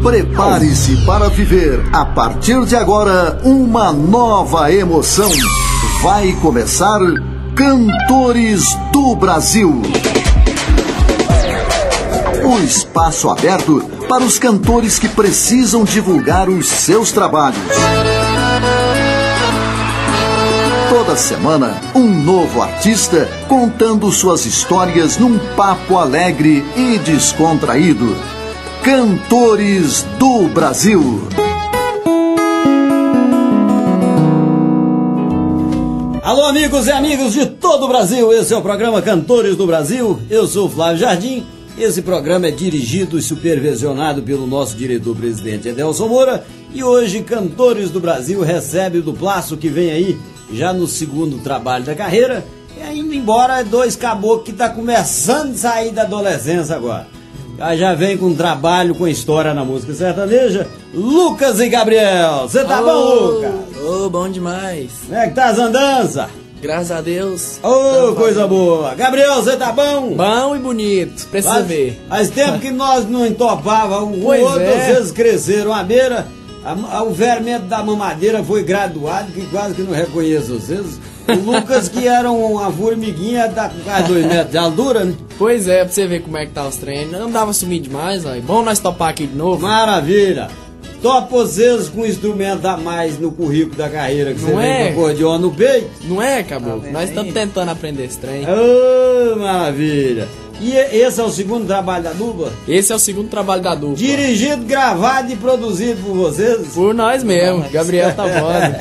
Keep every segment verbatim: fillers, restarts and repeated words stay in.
Prepare-se para viver, a partir de agora, uma nova emoção. Vai começar Cantores do Brasil. O espaço aberto para os cantores que precisam divulgar os seus trabalhos. Toda semana, um novo artista contando suas histórias num papo alegre e descontraído. Cantores do Brasil. Alô, amigos e amigas de todo o Brasil, esse é o programa Cantores do Brasil. Eu sou o Flávio Jardim. Esse programa é dirigido e supervisionado pelo nosso diretor-presidente Edelson Moura. E hoje, Cantores do Brasil recebe o Duplaço, que vem aí já no segundo trabalho da carreira. E indo embora, dois caboclos que estão tá começando a sair da adolescência agora. Já vem com trabalho, com história na música sertaneja, Lucas e Gabriel. Você tá oh, bom, Lucas? Ô, oh, bom demais. Como é que tá as andanças? Graças a Deus. Ô, oh, coisa boa. Gabriel, você tá bom? Bom e bonito, pra você ver. Faz tempo que nós não entopávamos, um pois outro, é. Às vezes cresceram a beira, a, a, o vermento da mamadeira foi graduado, que quase que não reconheço vocês. O Lucas, que era uma formiguinha, tá com quase dois metros de altura, né? Pois é, pra você ver como é que tá os treinos. Não dava sumir demais, ó. Bom nós topar aqui de novo. Maravilha! Topa vocês com um instrumento a mais no currículo da carreira, que não você é? vem com acordeon no peito. Não é, caboclo? Nós estamos tentando aprender esse trem. Ô, oh, maravilha! E esse é o segundo trabalho da dupla? Esse é o segundo trabalho da dupla. Dirigido, gravado e produzido por vocês? Por nós mesmo. Nossa. Gabriel tá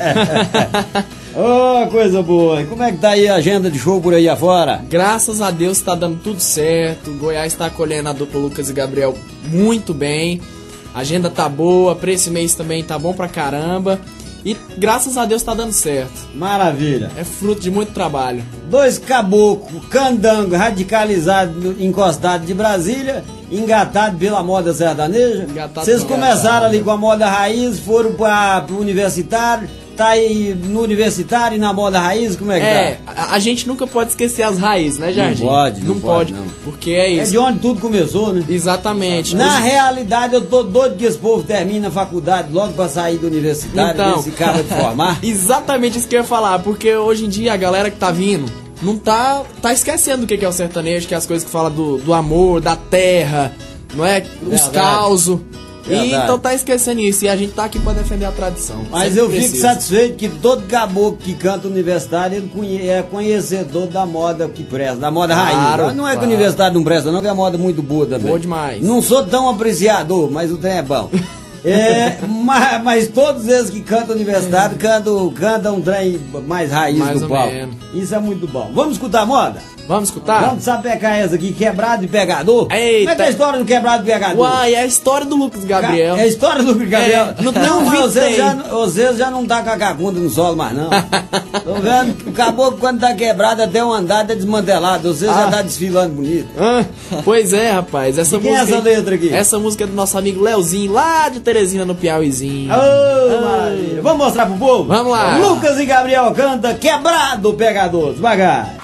foda. Oh, coisa boa. E como é que tá aí a agenda de show por aí afora? Graças a Deus tá dando tudo certo. Goiás tá acolhendo a dupla Lucas e Gabriel muito bem. A agenda tá boa, pra esse mês também tá bom pra caramba. E graças a Deus tá dando certo. Maravilha. É fruto de muito trabalho. Dois caboclos, candango, radicalizado, encostado de Brasília, engatado pela moda sertaneja. Vocês começaram ali com a moda raiz, foram para pro universitário. Tá aí no universitário e na moda raiz, como é que é, tá? A, a gente nunca pode esquecer as raízes, né, Jardim? Não pode, não, não pode, pode, não. Porque é isso. É de onde tudo começou, né? Exatamente. Na Hoje... realidade, eu tô doido que esse povo termine a faculdade logo pra sair do universitário, então, esse cara de formar. Exatamente isso que eu ia falar, porque hoje em dia a galera que tá vindo não tá, tá esquecendo do que é o sertanejo, que é as coisas que fala do, do amor, da terra, não é? Os Verdade. causos. E, então tá esquecendo isso, e a gente tá aqui pra defender a tradição. Mas eu fico satisfeito que todo caboclo que canta universitário, ele conhe é conhecedor da moda que presta, da moda claro, raiz. Não é claro. que o universitário não presta não, que é a moda muito boa também. Boa demais. Não sou tão apreciador, mas o trem é bom. É, mas, mas todos eles que cantam universitário cantam, cantam um trem mais raiz mais do palco. Menos. Isso é muito bom. Vamos escutar a moda? Vamos escutar? Vamos sapecar essa aqui, quebrado e pegador? Eita. Como é que é a história do quebrado e pegador? Uai, é a história do Lucas Gabriel. É a história do Lucas Gabriel. É, não, não, mas você já, tem. você já não tá com a cagunda no solo mais não. Tô vendo que o caboclo quando tá quebrado até um andar é desmantelado. Você ah. já tá desfilando bonito. Ah, pois é, rapaz. Essa quem música, é essa letra aqui? Essa música é do nosso amigo Leozinho, lá de Teresina, no Piauizinho. Ô, oh, maravilha. Vamos mostrar pro povo? Vamos lá. Lucas e Gabriel canta Quebrado Pegador. Devagar.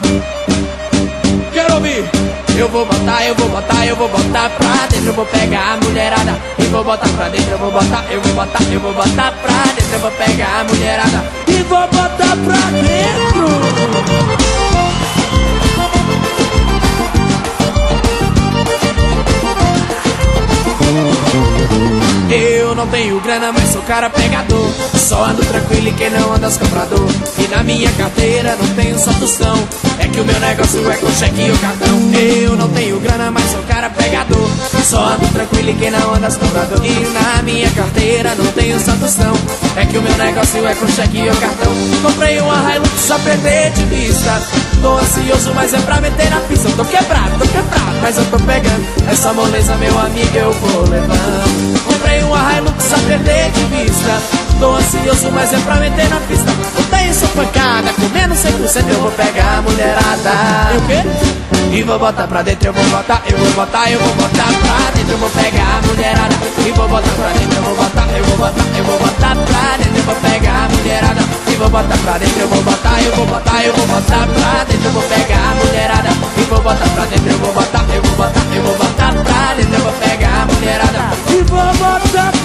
Quero ouvir. Eu vou botar, eu vou botar, eu vou botar pra dentro. Eu vou pegar a mulherada e vou botar pra dentro. Eu vou botar, eu vou botar, eu vou botar pra dentro. Eu vou pegar a mulherada e vou botar pra dentro. Eu não tenho grana, mas sou cara pegador. Só ando tranquilo e quem não anda os comprador. E na minha carteira não tenho só tostão. É que o meu negócio é com cheque e o cartão. Eu não tenho grana, mas sou cara pegador. Só ando tranquilo e quem não anda os comprador. E na minha carteira não tenho só tostão. É que o meu negócio é com cheque e o cartão. Comprei uma Hilux só pra perder de vista. Tô ansioso, mas é pra meter na pista. Eu tô quebrado, tô quebrado, mas eu tô pegando. Essa moleza, meu amigo, eu vou levando. Comprei uma Hilux só perder de vista. Tô ansioso, mas é pra meter na pista. Eu tenho sua pancada, com menos cem por cento eu vou pegar a mulherada. E o quê? E vou botar pra dentro, eu vou botar, eu vou botar, eu vou botar pra dentro. Eu vou pegar a mulherada. E vou botar pra dentro, eu vou botar, eu vou botar, eu vou botar pra dentro. Eu vou pegar a mulherada. E vou botar pra dentro, eu vou botar, eu vou botar, eu vou botar pra dentro. Eu vou pegar a mulherada. E vou botar pra dentro, eu vou botar, eu vou botar, eu vou botar pra dentro. Eu vou pegar a mulherada. E vou botar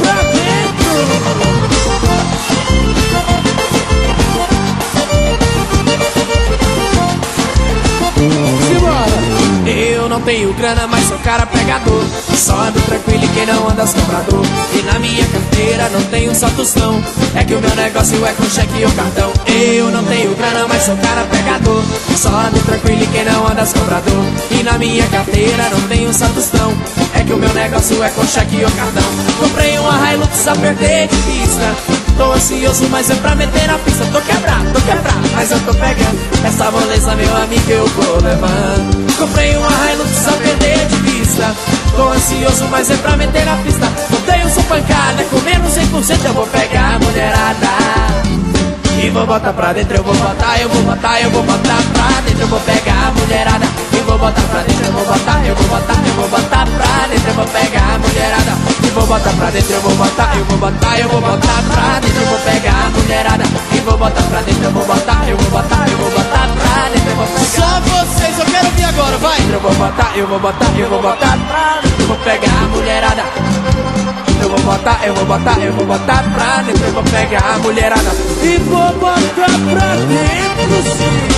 Eu não tenho grana, mas sou cara pegador. Só ando tranquilo e quem não anda comprador. E na minha carteira não tenho só tostão. É que o meu negócio é com cheque ou cartão. Eu não tenho grana, mas sou cara pegador. Só ando tranquilo e quem não anda comprador. E na minha carteira não tenho só tostão. É que o meu negócio é com cheque ou cartão. Comprei uma Hilux, apertei de pista. Tô ansioso, mas é pra meter na pista. Tô quebrado, tô quebrado, mas eu tô pegando. Essa moleza, meu amigo, eu vou levando. Comprei uma Hilux, a perder de vista. Tô ansioso, mas é pra meter na pista. Não tenho só pancada, com menos cem por cento eu vou pegar a mulherada. E vou botar pra dentro, eu vou botar, eu vou botar, eu vou botar pra dentro. Eu vou pegar a mulherada. E vou botar pra dentro, eu vou botar, eu vou botar, eu vou botar pra dentro. Eu vou pegar a mulherada. E vou botar pra dentro, eu vou botar, eu vou botar, eu vou botar pra dentro. Eu vou pegar a mulherada. E vou botar pra dentro, eu vou botar, eu vou botar, eu vou botar pra dentro. Eu vou pegar. Só vocês, eu quero vir agora, vai! Eu vou botar, eu vou botar, eu vou botar pra dentro. Eu vou pegar a mulherada. Eu vou botar, eu vou botar, eu vou botar pra dentro. Eu vou pegar a mulherada e vou botar pra dentro, sim.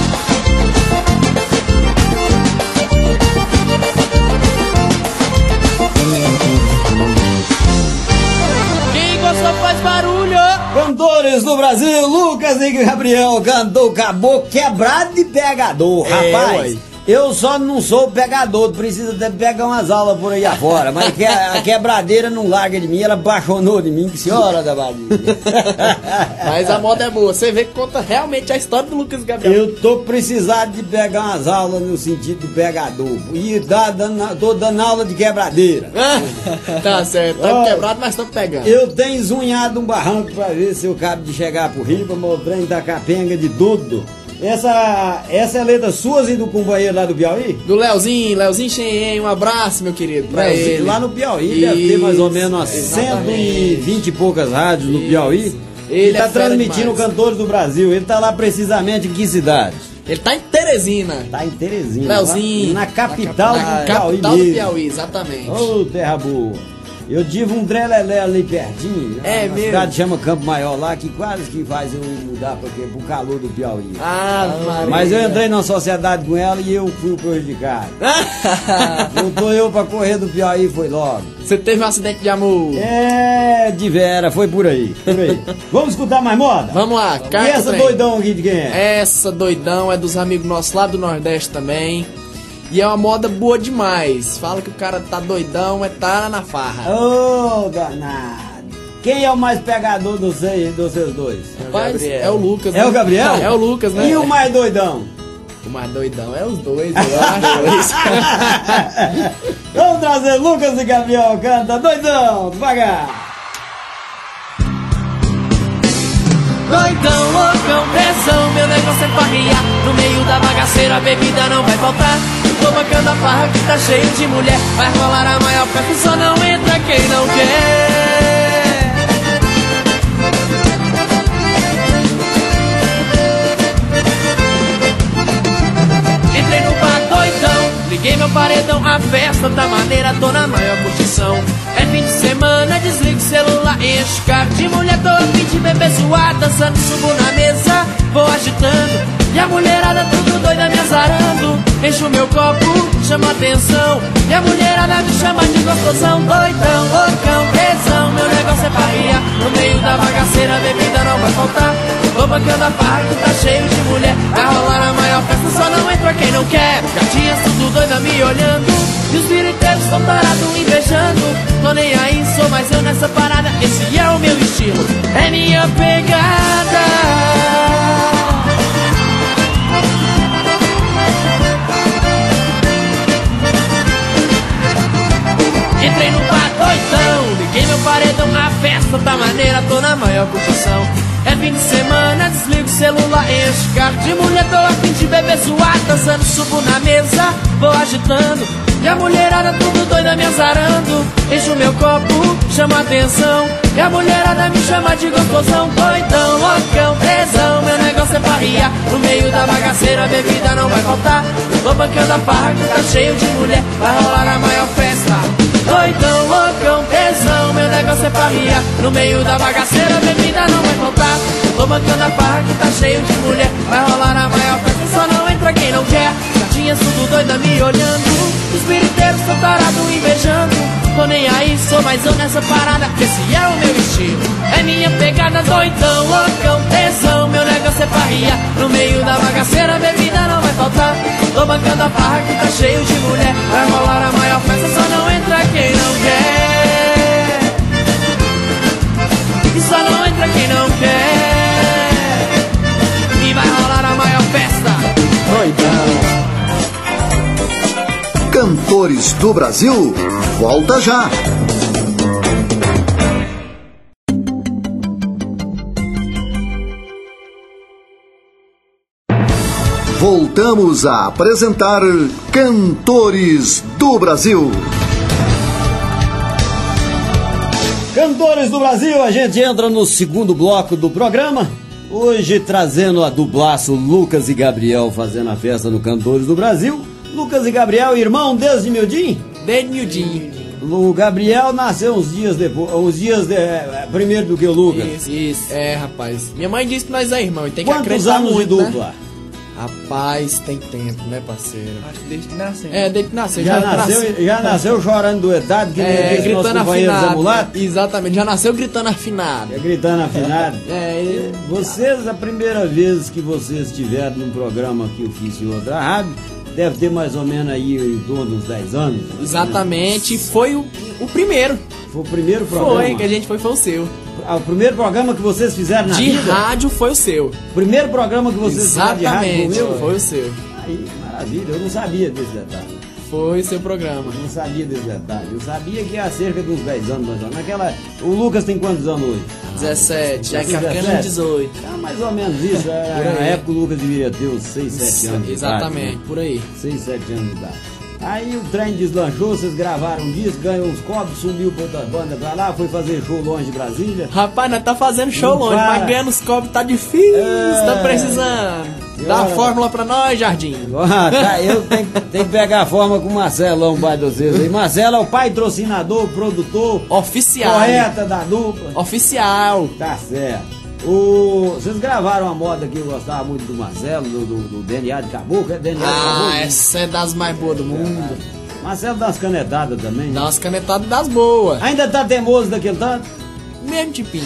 Quem gostou faz barulho. Cantores do Brasil, Lucas e Gabriel cantou Caboclo Quebrado de Pegador. É, rapaz, ué. Eu só não sou pegador, precisa até pegar umas aulas por aí afora. Mas que a, a quebradeira não larga de mim, ela apaixonou de mim, que senhora da Bahia. Mas a moda é boa, você vê que conta realmente a história do Lucas Gabriel. Eu tô precisando de pegar umas aulas no sentido do pegador. E tá dando, tô dando aula de quebradeira. Tá certo, tá Olha, quebrado, mas estamos pegando. Eu tenho zunhado um barranco pra ver se eu cabo de chegar por riba, mostrando da capenga de tudo. Essa, essa é a letra sua e do companheiro lá do Piauí? Do Leozinho, Leozinho Xen, um abraço, meu querido, pra Leozinho, ele. lá no Piauí, Isso, deve ter mais ou menos umas exatamente. cento e vinte e poucas rádios no Isso. Piauí. Ele Ele tá é fera transmitindo demais. Cantores do Brasil. Ele tá lá precisamente em que cidade? Ele tá em Teresina. Tá em Teresina. Leozinho. lá na capital na do Piauí capital do mesmo. Piauí, exatamente. Ô, terra boa. Eu tive um drelelé ali pertinho. É uma mesmo? cidade chama Campo Maior lá, que quase que faz eu mudar pra quê? Pro calor do Piauí. Ah, Maria. Mas eu entrei numa sociedade com ela e eu fui o prejudicado. Não tô eu pra correr do Piauí, foi logo. Você teve um acidente de amor. É, de vera, foi por aí, por aí. Vamos escutar mais moda? Vamos lá, E carta essa trem. doidão aqui de quem é? Essa doidão é dos amigos nossos lá do Nordeste também. E é uma moda boa demais. Fala que o cara tá doidão, é tá na farra. Ô, danado. Quem é o mais pegador dos seis, dos seus dois? Rapaz, Gabriel. é o Lucas, É o Gabriel? É o Lucas, né? E o mais doidão? O mais doidão é os dois, eu acho. Vamos trazer Lucas e Gabriel, canta doidão, devagar. Doidão, loucão, pressão, meu negócio é farrear. No meio da bagaceira a bebida não vai faltar. Tô bancando a farra que tá cheio de mulher. Vai rolar a maior festa, só não entra quem não quer. Entrei no bar doidão, liguei meu paredão. A festa tá maneira, tô na maior curtição. É fim de semana, desligo o celular, encho o carro de mulher. Tô a fim de beber suar, dançando, subo na mesa, vou agitando. E a mulherada tudo doida me azarando. Encho meu copo, chama atenção. E a mulherada me chama de gostosão. Doidão, loucão, tesão, meu negócio é parrear. No meio da bagaceira a bebida não vai faltar. Tô bancando a farra que tá cheio de mulher. Vai rolar a maior festa, só não entra quem não quer. Gatinhas tudo doida me olhando. E os viriteiros tão parados invejando. Tô nem aí, sou mais eu nessa parada. Esse é o meu estilo, é minha pegada. Entrei no bar doidão, liguei meu paredão. A festa tá maneira, tô na maior curtição. É fim de semana, desligo o celular, encho o carro de mulher. Tô a fim de beber suar, dançando, subo na mesa, vou agitando. E a mulherada tudo doida me azarando. Encho meu copo, chama atenção. E a mulherada me chama de gostosão. Doidão, loucão, tesão, meu negócio é parrear. No meio da bagaceira a bebida não vai faltar. Tô bancando a farra que tá cheio de mulher. Vai rolar a maior festa. Doidão, loucão, tesão, meu negócio é parrear. No meio da bagaceira a bebida não vai faltar. Tô bancando a farra que tá cheio de mulher. Vai rolar a maior festa, só não entra quem não quer. novinhas tudo doida me olhando, os biriteiros tão tarado invejando. Tô nem aí, sou mais eu nessa parada, esse é o meu estilo, é minha pegada, doidão, loucão, tesão. Meu negócio é parria, no meio da bagaceira bebida não vai faltar. Tô bancando a farra que tá cheio de mulher, vai rolar a maior festa, só não entra quem não quer. E só não entra quem não quer. E vai rolar a maior festa, doidão. Cantores do Brasil, volta já! Voltamos a apresentar Cantores do Brasil. Cantores do Brasil, a gente entra no segundo bloco do programa. Hoje trazendo a dublaço Lucas e Gabriel fazendo a festa no Cantores do Brasil. Lucas e Gabriel, irmão desde miudinho? Desde miudinho. O Gabriel nasceu uns dias depois, uns dias de, é, primeiro do que o Lucas. Isso, isso. É, rapaz. Minha mãe disse que nós é irmão e tem que Quantos acreditar anos muito, de dupla? né? Rapaz, tem tempo, né, parceiro? Acho que desde que nasceu. É, desde que nasceu. Já, Já, nasceu, nasceu, já nasceu chorando do etado, que é, nem gritando afinado. afinado. Exatamente, já nasceu gritando afinado. É, gritando afinado. É, ele... Vocês, a primeira vez que vocês estiveram num programa que eu fiz em outra rádio, deve ter mais ou menos aí em torno dos dez anos. Exatamente, foi o, o primeiro. Foi o primeiro programa? Foi, que a gente foi, foi o seu. Ah, o primeiro programa que vocês fizeram na de vida? De rádio foi o seu. Primeiro programa que vocês Exatamente, fizeram de rádio foi o meu? Foi o seu. Aí, maravilha, eu não sabia desse detalhe. Foi o seu programa. Eu não sabia desse detalhe. Eu sabia que há cerca de uns dez anos, mais ou menos. Naquela... O Lucas tem quantos anos hoje? dezessete, já é dezessete? carcando dezoito. Ah, mais ou menos isso. Na época o Lucas deveria ter uns seis, sete anos. Exatamente, de idade, né? por aí. seis, sete anos de idade. Aí o trem deslanchou, vocês gravaram um disco, ganhou uns copos, sumiu pra outra banda pra lá, foi fazer show longe de Brasília. Rapaz, nós tá fazendo show Não longe, para. mas ganhando os copos tá difícil, É. tá precisando. Dá a Agora- fórmula pra nós, Jardim. Ah, tá, eu tenho, tenho que pegar a forma com o Marcelão, pai de vocês aí. Marcelo é o patrocinador, produtor, Oficial. correta da dupla. Oficial. Tá certo. O, vocês gravaram uma moda que eu gostava muito do Marcelo, do, do, do D N A de Caboclo, é D N A de Ah, Caboclo. essa é das mais boas do mundo. Marcelo dá umas canetadas também. Dá Né? umas canetadas das boas. Ainda tá teimoso daquele tanto? Mesmo tipinho.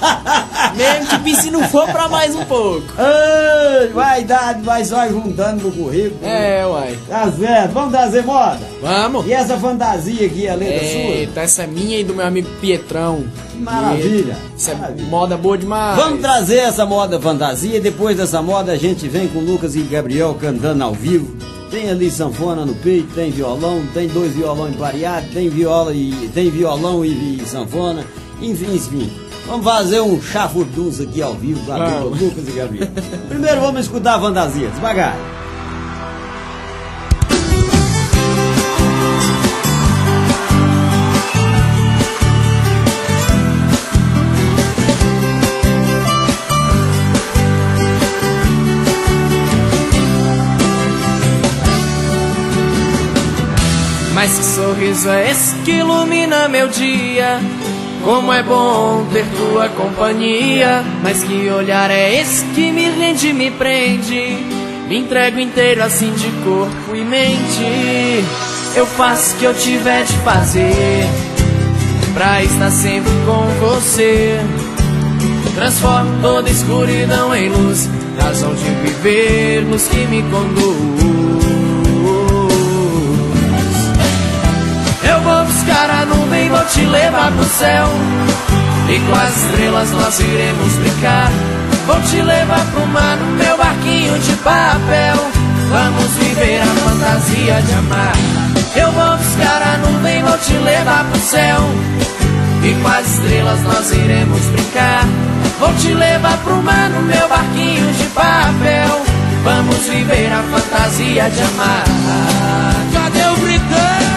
Mesmo tipinho se não for pra mais um pouco. Ai, vai dar, vai só juntando no currículo. É, uai. Tá certo, vamos trazer moda? Vamos. E essa fantasia aqui, a letra sua? Eita, essa é minha e do meu amigo Pietrão. Que maravilha. Isso é Maravilha. moda boa demais. Vamos trazer essa moda fantasia e depois dessa moda a gente vem com Lucas e Gabriel cantando ao vivo. Tem ali sanfona no peito, tem violão, tem dois violão empareados, tem viola e tem violão e, e sanfona, enfim, enfim. Vamos fazer um chafurdunço aqui ao vivo com a dupla Vamos. Lucas e Gabriel. Primeiro vamos escutar a fantasia, devagar. Mas que sorriso é esse que ilumina meu dia? Como é bom ter tua companhia. Mas que olhar é esse que me rende e me prende? Me entrego inteiro assim de corpo e mente. Eu faço o que eu tiver de fazer pra estar sempre com você. Transformo toda escuridão em luz, razão de viver, luz que me conduz. Eu vou buscar a nuvem, vou te levar pro céu, e com as estrelas nós iremos brincar. Vou te levar pro mar no meu barquinho de papel. Vamos viver a fantasia de amar. Eu vou buscar a nuvem, vou te levar pro céu, e com as estrelas nós iremos brincar. Vou te levar pro mar no meu barquinho de papel. Vamos viver a fantasia de amar. Cadê o gritão?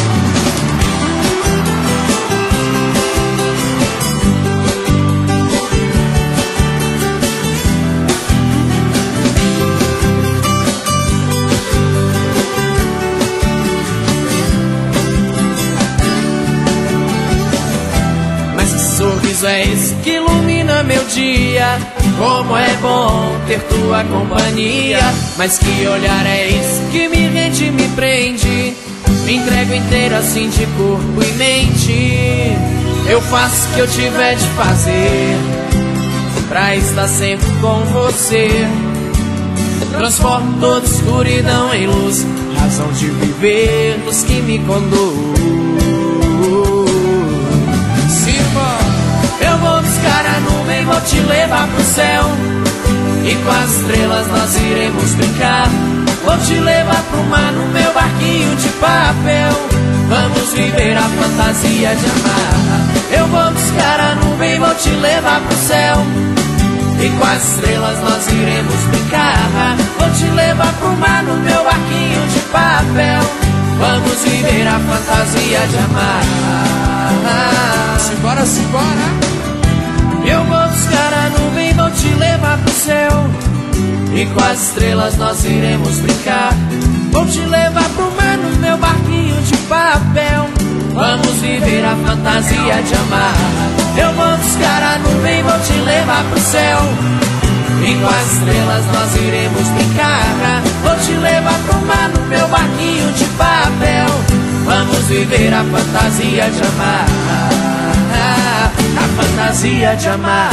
Sorriso é esse que ilumina meu dia. Como é bom ter tua companhia. Mas que olhar é esse que me rende inteiro assim de corpo e mente. Eu faço o que eu tiver de fazer pra estar sempre com você. Transformo toda escuridão em luz, razão de viver luz que me conduz. Eu vou buscar a nuvem, vou te levar pro céu, e com as estrelas nós iremos brincar. Vou te levar pro mar no meu barquinho de papel, vamos viver a fantasia de amar. Eu vou buscar a nuvem, vou te levar pro céu, e com as estrelas nós iremos brincar. Vou te levar pro mar no meu barquinho de papel, vamos viver a fantasia de amar. Simbora, simbora. Eu vou buscar a nuvem, vou te levar pro céu, e com as estrelas nós iremos brincar. Vou te levar pro mar no meu barquinho de papel, vamos viver a fantasia de amar. Eu vou buscar a nuvem, vou te levar pro céu, e com as estrelas nós iremos brincar. Vou te levar pro mar no meu barquinho de papel, vamos viver a fantasia de amar. A fantasia de amar.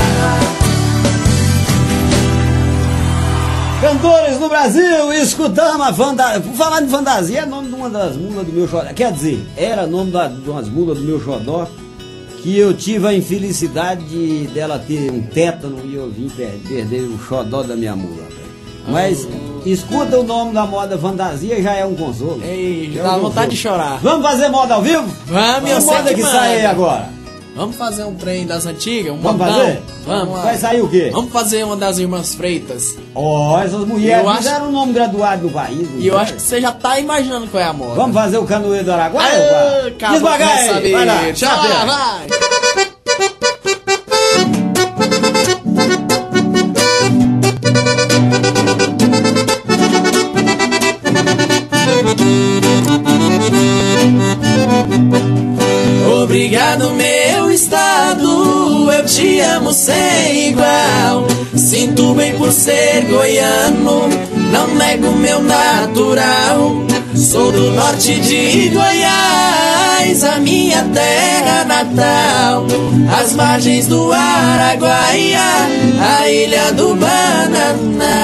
Cantores do Brasil, escutamos a fantasia. Por falar de fantasia, é nome de uma das mulas do meu xodó. Quer dizer, era nome da, de umas mulas do meu xodó, que eu tive a infelicidade dela ter um tétano e eu vim per perder o xodó da minha mula. Mas oh. escuta o nome da moda fantasia, já é um consolo. Ei, já dá vontade de chorar. Vamos fazer moda ao vivo? Vamos, eu moda que, que sai aí agora. Vamos fazer um trem das antigas? Um Vamos modão? fazer? Vamos. Vai sair o quê? Vamos fazer uma das Irmãs Freitas. Ó, oh, essas mulheres eu fizeram acho... um nome graduado no país. E eu acho que você já tá imaginando qual é a moda. Vamos fazer o Canoeiro do Araguaia? Devagar aí. Vai lá. Tchau, vai. vai. Obrigado, meu estado, eu te amo sem igual. Sinto bem por ser goiano, não nego meu natural. Sou do norte de Goiás, a minha terra natal. As margens do Araguaia, a ilha do Bananal.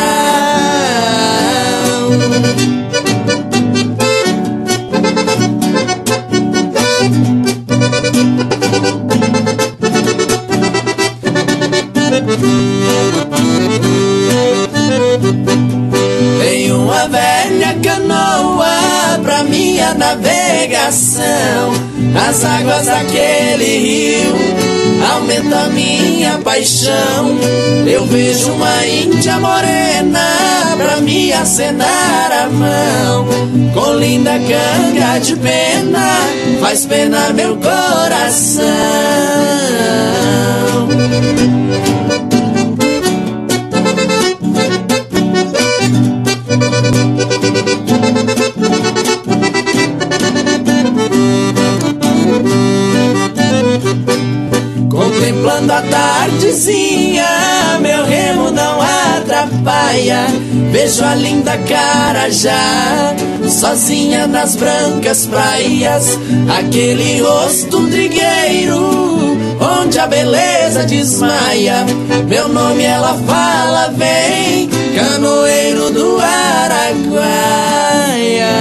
Tem uma velha canoa pra minha navegação. As águas daquele rio aumentam minha paixão. Eu vejo uma índia morena pra me acenar a mão. Com linda canga de pena, faz pena meu coração. Contemplando a tardezinha, meu remo não atrapalha. Vejo a linda Carajá, sozinha nas brancas praias. Aquele rosto trigueiro, onde a beleza desmaia. Meu nome ela fala, vem, canoeiro do Araguaia.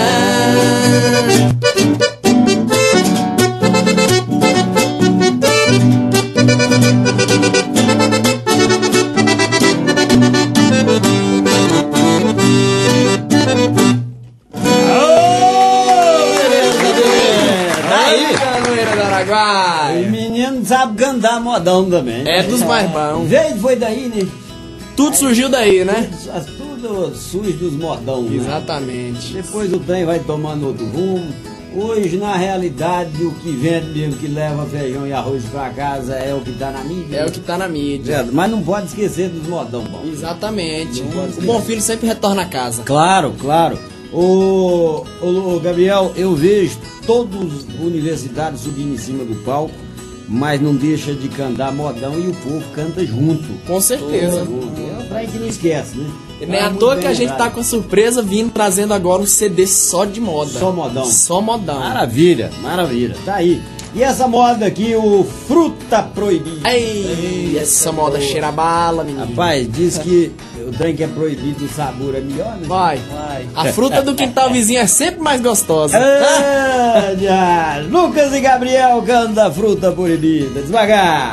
O menino sabe cantar modão também. É dos mais bons. Veio, foi daí, né? Tudo surgiu daí, né? Tudo, tudo surge dos modão. Exatamente. Né? Depois o trem vai tomando outro rumo. Hoje, na realidade, o que vende mesmo, que leva feijão e arroz pra casa é o que tá na mídia. É o que tá na mídia. É, mas não pode esquecer dos modão bom. Exatamente. O bom filho sempre retorna a casa. Claro, claro. Ô, ô, ô Gabriel, eu vejo todos os universitários subindo em cima do palco, mas não deixa de cantar modão e o povo canta junto. Com certeza. É o trem que não esquece, né? Não é à toa que a gente tá com surpresa vindo trazendo agora um C D só de moda. Só modão. Só modão. Maravilha, maravilha. Tá aí. E essa moda aqui, o Fruta Proibida. Ei, essa moda cheira a bala, menino. Rapaz, diz que o trem que é proibido, o sabor é melhor, né? Vai. Vai. A fruta do quintal vizinho é sempre mais gostosa. Ah, já. Lucas e Gabriel cantam a Fruta Proibida. Devagar.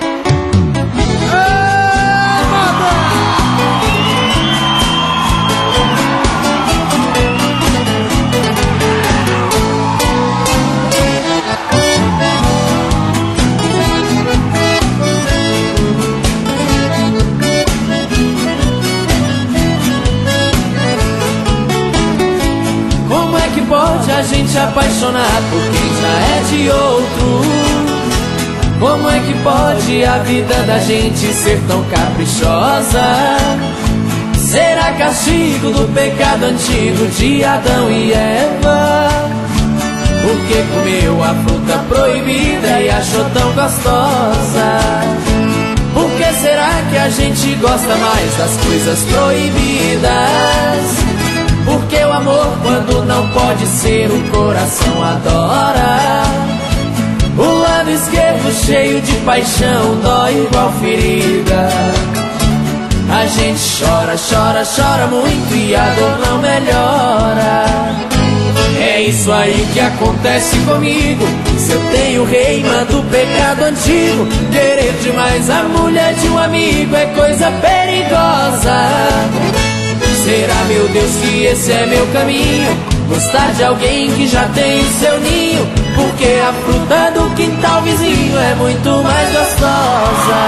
Pode a gente apaixonar por quem já é de outro? Como é que pode a vida da gente ser tão caprichosa? Será castigo do pecado antigo de Adão e Eva? Porque comeu a fruta proibida e achou tão gostosa? Por que será que a gente gosta mais das coisas proibidas? Porque o amor, quando não pode ser, o coração adora. O lado esquerdo cheio de paixão dói igual ferida. A gente chora, chora, chora muito e a dor não melhora. É isso aí que acontece comigo. Se eu tenho reima do pecado antigo, querer demais a mulher de um amigo é coisa perigosa. Será, meu Deus, que esse é meu caminho? Gostar de alguém que já tem o seu ninho? Porque a fruta do quintal vizinho é muito mais gostosa.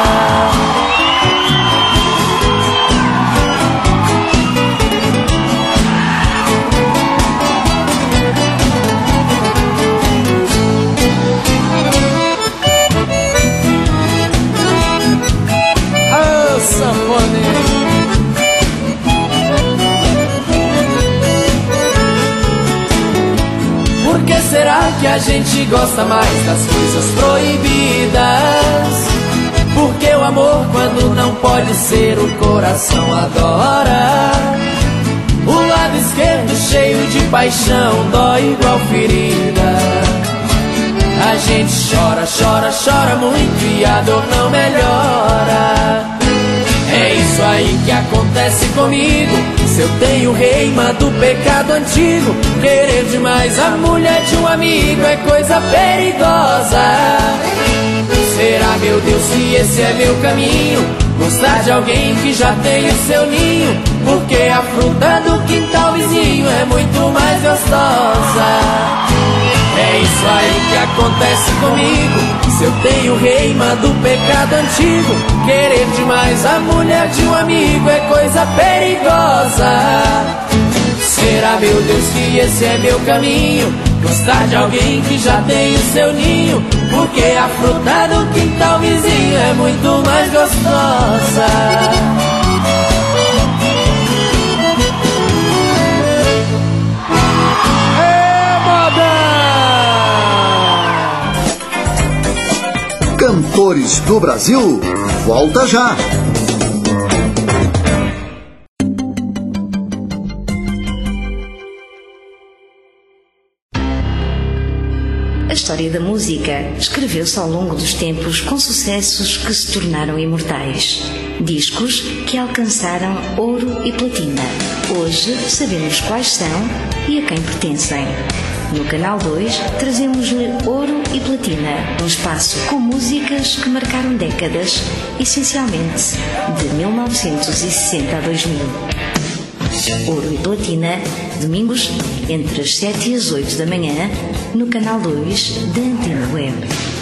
Oh, sanfoneiro. Por que será que a gente gosta mais das coisas proibidas? Porque o amor, quando não pode ser, o coração adora. O lado esquerdo cheio de paixão dói igual ferida. A gente chora, chora, chora muito e a dor não melhora. É isso aí que acontece comigo. Se eu tenho reima do pecado antigo, querer demais a mulher de um amigo é coisa perigosa. Será, meu Deus, que esse é meu caminho? Gostar de alguém que já tem o seu ninho? Porque a fruta do quintal vizinho é muito mais gostosa. É isso aí que acontece comigo. Se eu tenho reima do pecado antigo, querer demais a mulher de um amigo é coisa perigosa. Será, meu Deus, que esse é meu caminho? Gostar de alguém que já tem o seu ninho? Porque a fruta do quintal vizinho é muito mais gostosa. Cantores do Brasil, volta já! A história da música escreveu-se ao longo dos tempos com sucessos que se tornaram imortais. Discos que alcançaram ouro e platina. Hoje sabemos quais são e a quem pertencem. No Canal dois trazemos-lhe Ouro e Platina, um espaço com músicas que marcaram décadas, essencialmente de mil novecentos e sessenta a dois mil. Ouro e Platina, domingos entre as sete e as oito da manhã, no Canal dois da Antena Web.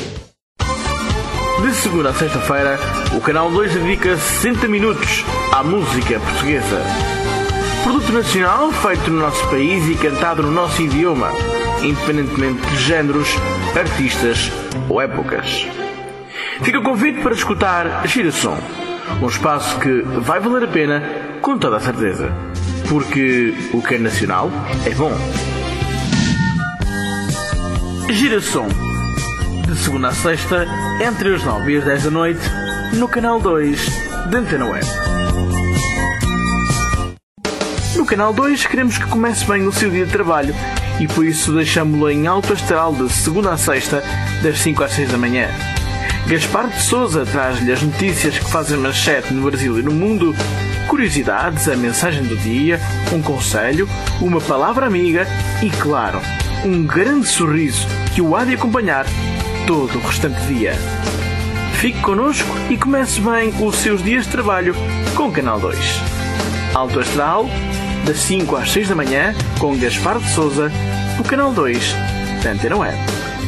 De segunda a sexta-feira, o Canal dois dedica sessenta minutos à música portuguesa. Produto nacional feito no nosso país e cantado no nosso idioma, independentemente de géneros, artistas ou épocas. Fica o convite para escutar Girasom, um espaço que vai valer a pena com toda a certeza, porque o que é nacional é bom. Girasom, de segunda a sexta, entre as nove e as dez da noite, no Canal dois da Antena Web. Canal dois queremos que comece bem o seu dia de trabalho e por isso deixamos-lo em alto astral de segunda a sexta, das cinco às seis da manhã. Gaspar de Souza traz-lhe as notícias que fazem manchete no Brasil e no mundo, curiosidades, a mensagem do dia, um conselho, uma palavra amiga e, claro, um grande sorriso que o há de acompanhar todo o restante dia. Fique connosco e comece bem os seus dias de trabalho com o Canal dois. Alto Astral, das cinco às seis da manhã, com Gaspar de Souza, o Canal dois da Antena Web.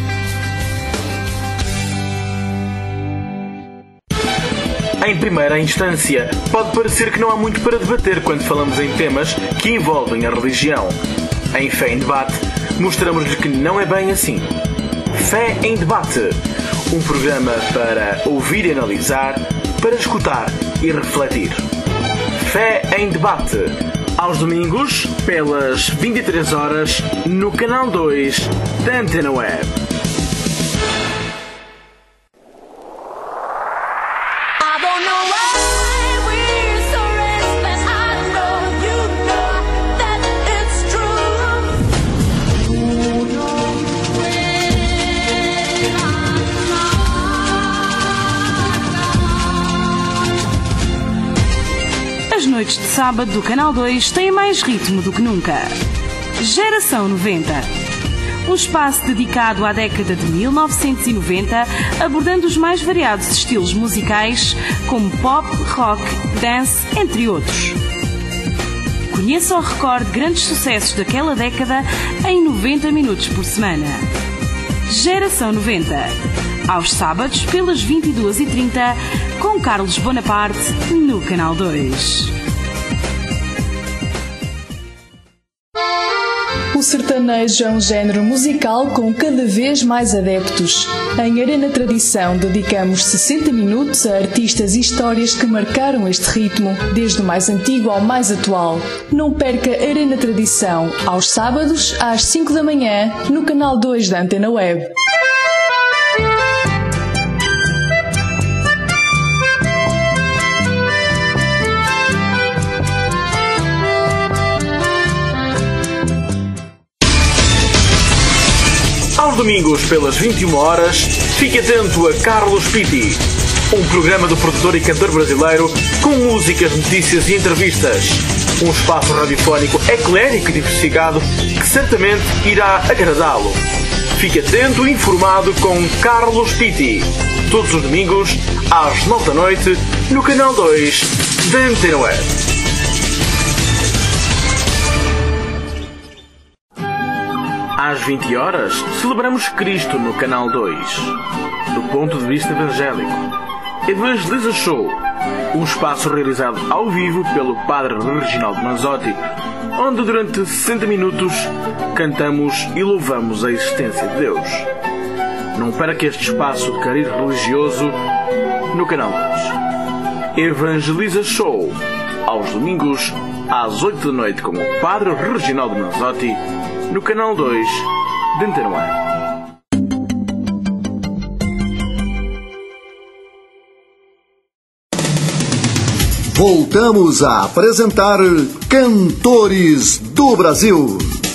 Em primeira instância, pode parecer que não há muito para debater quando falamos em temas que envolvem a religião. Em Fé em Debate, mostramos-lhe que não é bem assim. Fé em Debate, um programa para ouvir e analisar, para escutar e refletir. Fé em Debate, aos domingos, pelas vinte e três horas, no Canal dois da Antena Web. As noites de sábado do Canal dois têm mais ritmo do que nunca. Geração noventa. Um espaço dedicado à década de mil novecentos e noventa, abordando os mais variados estilos musicais, como pop, rock, dance, entre outros. Conheça ou recorde grandes sucessos daquela década em noventa minutos por semana. Geração noventa. Aos sábados, pelas vinte e duas e trinta, com Carlos Bonaparte, no Canal dois. O sertanejo é um género musical com cada vez mais adeptos. Em Arena Tradição dedicamos sessenta minutos a artistas e histórias que marcaram este ritmo, desde o mais antigo ao mais atual. Não perca Arena Tradição, aos sábados, às cinco da manhã, no Canal dois da Antena Web. Aos domingos, pelas vinte e uma horas, fique atento a Carlos Pitti, um programa do produtor e cantor brasileiro com músicas, notícias e entrevistas. Um espaço radiofónico eclético e diversificado que certamente irá agradá-lo. Fique atento e informado com Carlos Pitti, todos os domingos, às nove da noite, no Canal dois da Antena Web. Às vinte horas, celebramos Cristo no Canal dois, do ponto de vista evangélico. Evangeliza Show, um espaço realizado ao vivo pelo Padre Reginaldo Manzotti, onde durante sessenta minutos cantamos e louvamos a existência de Deus. Não perca este espaço de cariz religioso no Canal dois. Evangeliza Show, aos domingos, às oito da noite, com o Padre Reginaldo Manzotti, no Canal dois de Antena Web. Voltamos a apresentar Cantores do Brasil.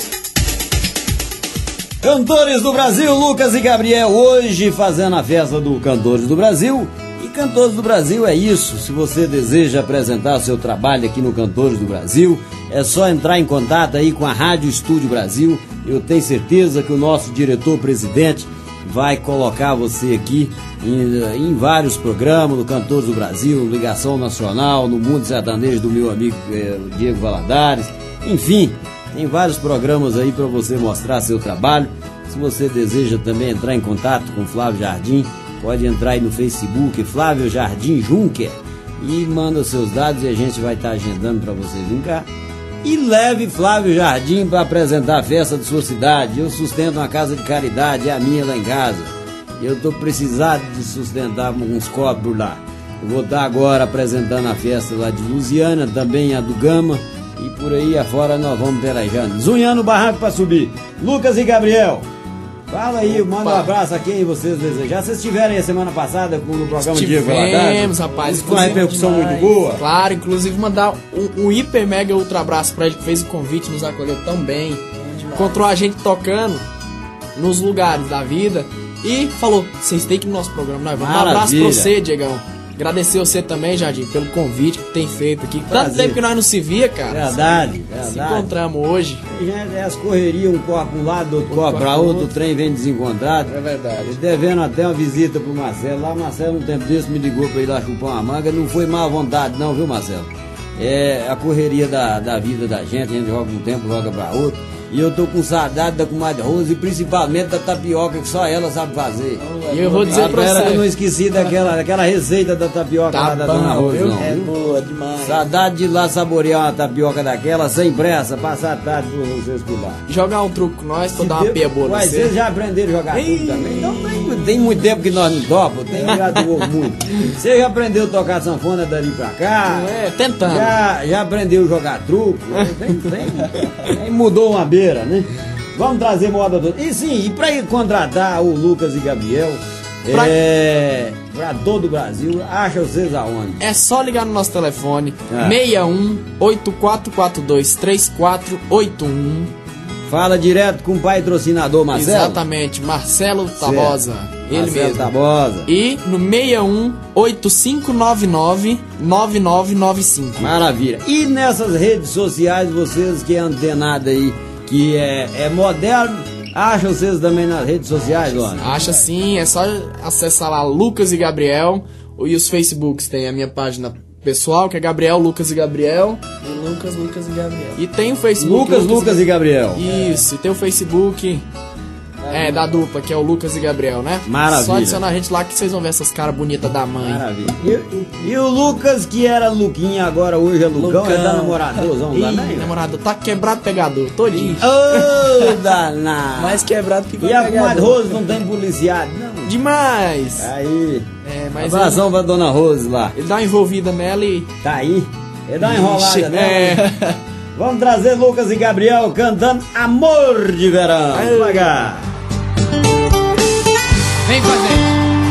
Cantores do Brasil, Lucas e Gabriel, hoje fazendo a festa do Cantores do Brasil. E Cantores do Brasil é isso. Se você deseja apresentar seu trabalho aqui no Cantores do Brasil, é só entrar em contato aí com a Rádio Estúdio Brasil. Eu tenho certeza que o nosso diretor-presidente vai colocar você aqui em, em vários programas do Cantores do Brasil, Ligação Nacional, no Mundo Sertanejo do meu amigo eh, Diego Valadares. Enfim, tem vários programas aí para você mostrar seu trabalho. Se você deseja também entrar em contato com Flávio Jardim, pode entrar aí no Facebook, Flávio Jardim Juncker, e manda seus dados e a gente vai estar agendando para você vir cá. E leve Flávio Jardim para apresentar a festa de sua cidade. Eu sustento uma casa de caridade, é a minha lá em casa. Eu estou precisado de sustentar uns copos lá. Eu vou estar agora apresentando a festa lá de Lusiana, também a do Gama, e por aí afora nós vamos pelejando. Zunhando o barranco para subir. Lucas e Gabriel, Fala aí, Opa. manda um abraço a quem vocês desejar. Vocês estiveram aí a semana passada no programa Diego Tivemos, rapaz. Com uma repercussão muito boa. Claro, inclusive mandar um, um hiper mega ultra abraço pra ele que fez o convite, nos acolheu tão bem. Encontrou a gente tocando nos lugares da vida e falou, vocês têm que ir no nosso programa. Nós vamos. Um abraço pra você, Diegão. Agradecer você também, Jardim, pelo convite que tem feito aqui. Tanto Prazer. tempo que nós não se via, cara. Verdade, Se verdade. encontramos hoje. Gente, as correrias, um corre para um lado, outro corre para outro, o trem vem desencontrado. É verdade. Devendo até uma visita pro Marcelo. Lá, o Marcelo, um tempo desse, me ligou para ir lá chupar uma manga. Não foi má vontade, não, viu, Marcelo? É a correria da, da vida da gente. A gente joga um tempo, joga para outro. E eu tô com saudade da comadre Rose e principalmente da tapioca que só ela sabe fazer. E eu vou dizer pra Espera que eu não você. esqueci daquela, daquela receita da tapioca Tá lá da bom, Dona Rose, viu? não. É viu? Boa demais. Saudade de ir lá saborear uma tapioca daquela, sem pressa, passar a tarde por vocês por lá. Jogar um truque com nós pra dar uma Se pia boa. Mas você. vocês já aprenderam a jogar Ei. tudo também? Então tem, tem muito tempo que nós não topamos, tem jogado muito. Você já aprendeu a tocar sanfona dali pra cá? Não é? Tentando. Já, já aprendeu a jogar truco? Tem, tem, tem, mudou uma beira, né? Vamos trazer moda toda. E sim, e pra ir contratar o Lucas e Gabriel, Pra- é, pra todo o Brasil, acha vocês aonde? É só ligar no nosso telefone Ah. seis um oito quatro quatro dois três quatro oito um. Fala direto com o patrocinador Marcelo. Exatamente, Marcelo Tabosa. Ele Marcelo mesmo. Tabosa. E no seis um oito cinco nove nove nove nove nove cinco. Maravilha. E nessas redes sociais, vocês que é antenado aí, que é, é moderno, acham vocês também nas redes sociais, Luana? Acha sim, é só acessar lá Lucas e Gabriel. E os Facebooks tem a minha página pessoal, que é Gabriel, Lucas e Gabriel. E Lucas, Lucas e Gabriel. E tem o Facebook. Lucas, Lucas e Gabriel. Isso, e tem o Facebook. É, da dupla, que é o Lucas e Gabriel, né? Maravilha. Só adicionar a gente lá que vocês vão ver essas caras bonitas da mãe. Maravilha. E, e o Lucas, que era Luquinha, agora hoje é Lucão, Lucão. é da namoradorzão Ih, também? namorado, tá quebrado pegador, todinho. Ô, danado. Mais quebrado que E a pegador. comadre Rose não tem policiado, não? Demais! Aí. É, mas Abração pra dona Rose lá. ele, ele dá uma envolvida nela e... Tá aí. Ele dá uma enrolada Ixi, nela. é. né? Vamos trazer Lucas e Gabriel cantando Amor de Verão. Ai. Devagar. Vem com a gente.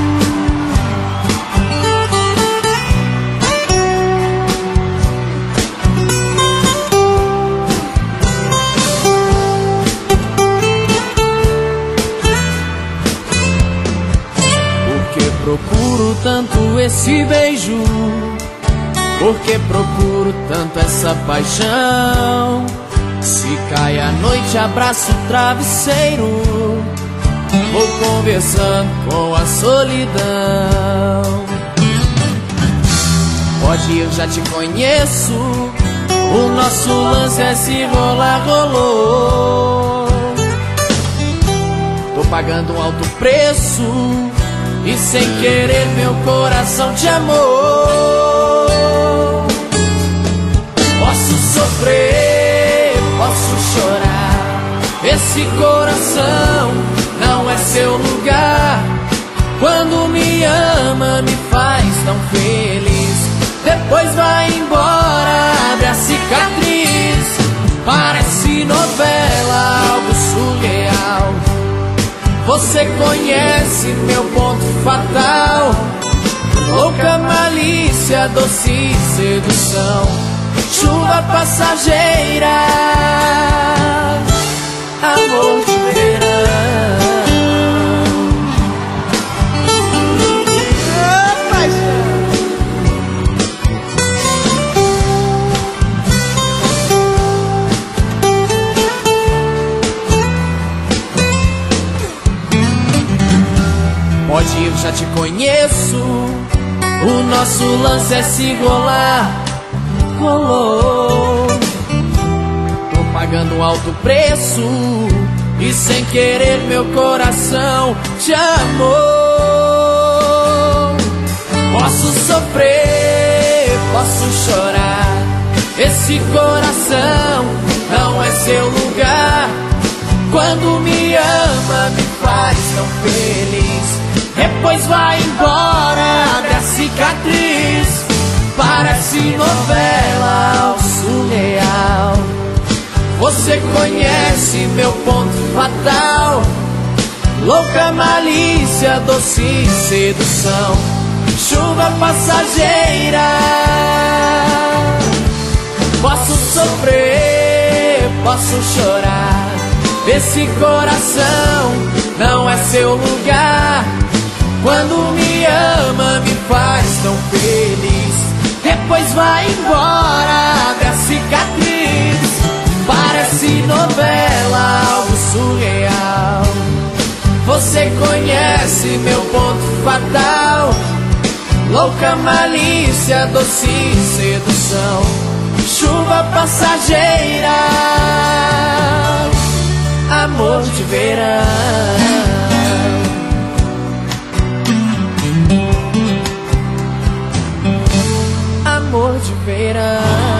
Porque procuro tanto esse beijo? Porque procuro tanto essa paixão? Se cai a noite, abraço o travesseiro, vou conversando com a solidão. Pode, eu já te conheço, o nosso lance é se rolar, rolou. Tô pagando um alto preço e sem querer meu coração te amou. Posso sofrer, posso chorar, esse coração não é seu lugar. Quando me ama, me faz tão feliz. Depois vai embora, abre a cicatriz. Parece novela, algo surreal. Você conhece meu ponto fatal. Louca malícia, doce sedução, chuva passageira, amor de verão. Pode, eu já te conheço, o nosso lance é se rolar, rolou. Tô pagando um alto preço e sem querer meu coração te amou. Posso sofrer, posso chorar, esse coração não é seu lugar. Quando me ama, me faz tão feliz. Depois vai embora, abre a cicatriz. Parece novela, surreal. Você conhece meu ponto fatal. louca malícia, doce sedução, chuva passageira. Posso sofrer, posso chorar, esse coração não é seu lugar. Quando me ama me faz tão feliz, depois vai embora, abre a cicatriz. Parece novela, algo surreal. Você conhece meu ponto fatal, louca malícia, doce sedução, chuva passageira, amor de verão. Amor de verão.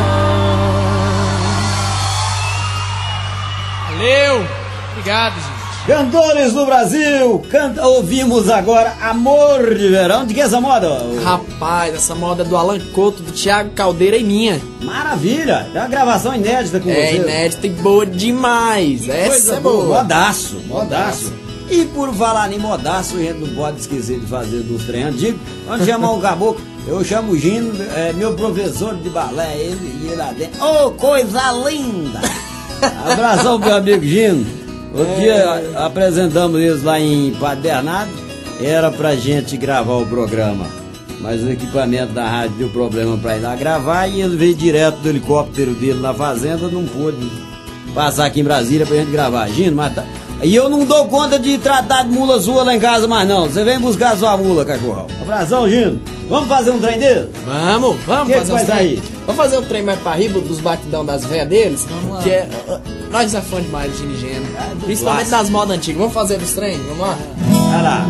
Valeu! Obrigado, gente. Cantores do Brasil, canta, ouvimos agora Amor de Verão. De que é essa moda? Rapaz, essa moda é do Alan Couto, do Thiago Caldeira e minha. Maravilha! É uma gravação inédita com É você. inédita e boa demais. Essa Coisa é boa. Modaço, modaço. E por falar em modaço, a gente não pode esquecer de fazer dos trem antigos. Vamos chamar um caboclo. Eu chamo o Gino, é meu professor de balé, ele e ele lá dentro. Oh, coisa linda! Abração pro meu amigo Gino. Outro é. dia apresentamos eles lá em Padre Bernardo. Era pra gente gravar o programa, mas o equipamento da rádio deu problema pra ir lá gravar e ele veio direto do helicóptero dele na fazenda, não pôde passar aqui em Brasília pra gente gravar. Gino, mas tá... E eu não dou conta de tratar de mula sua lá em casa mais não. Você vem buscar sua mula, cachorrão. Abração, Gino. Vamos fazer um trem dele? Vamos, vamos que fazer que um trem. Aí? Vamos fazer um trem mais pra riba dos batidão das velhas deles? Vamos lá. Que é, uh, nós é fã demais de Gino e Geno. É, principalmente das modas antigas. Vamos fazer dos trem? Vamos lá? Vai lá.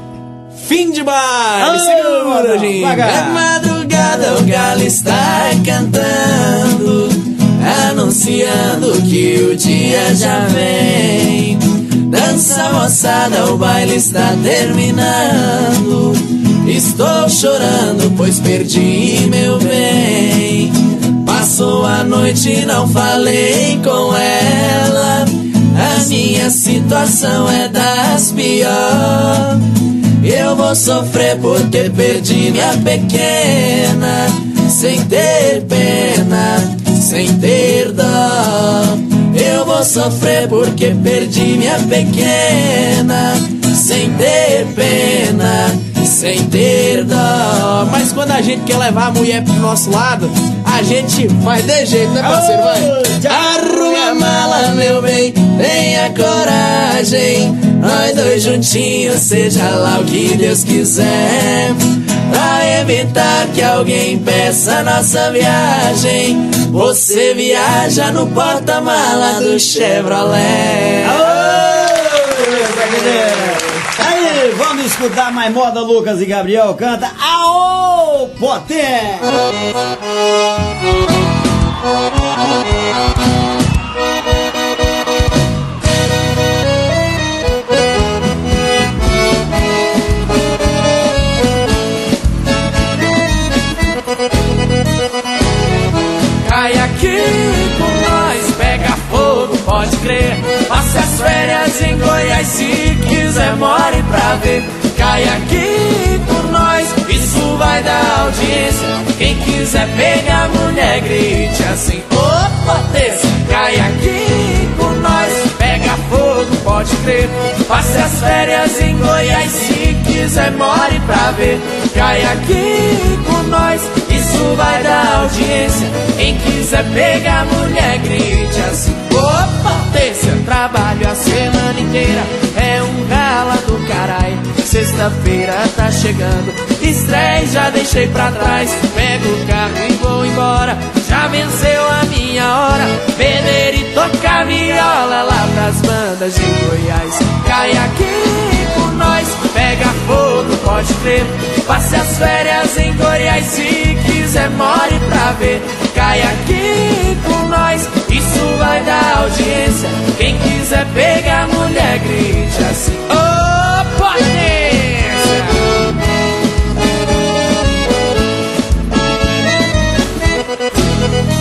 Fim de baile, segura, gente. É madrugada, o galo está cantando, anunciando que o dia já vem. Dança, moçada, o baile está terminando. Estou chorando, pois perdi meu bem. Passou a noite e não falei com ela. A minha situação é das piores. Eu vou sofrer porque perdi minha pequena, sem ter pena, sem ter dó. Eu vou sofrer porque perdi minha pequena, sem ter pena, sem ter dó. Mas quando a gente quer levar a mulher pro nosso lado, a gente faz de jeito, né, parceiro? Vai! Arruma a mala, meu bem, tenha coragem. Nós dois juntinhos, seja lá o que Deus quiser. Pra evitar que alguém peça nossa viagem, você viaja no porta-mala do Chevrolet. Aí, vamos escutar mais moda. Lucas e Gabriel canta Aô, Potê! Cai aqui com nós, pega fogo, pode crer. Passe as férias em Goiás, se quiser more pra ver. Cai aqui por nós, isso vai dar audiência. Quem quiser pegar mulher, grite assim, opa, desce. Cai aqui com nós, pega fogo, pode crer. Passe as férias em Goiás, se quiser more pra ver. Cai aqui com nós, isso vai dar audiência. Quem quiser pegar mulher, grite assim, opa, desce. Trabalho a semana inteira, é um gala do caralho. Sexta-feira tá chegando, estreia já deixei pra trás. Pego o carro e vou embora, já venceu a minha hora. Beber e tocar viola lá pras bandas de Goiás. Cai aqui com nós, pega fogo, pode crer. Passe as férias em Goiás, se quiser more pra ver. Cai aqui com nós, isso vai dar audiência. Quem quiser pegar mulher, grite assim, ô potência!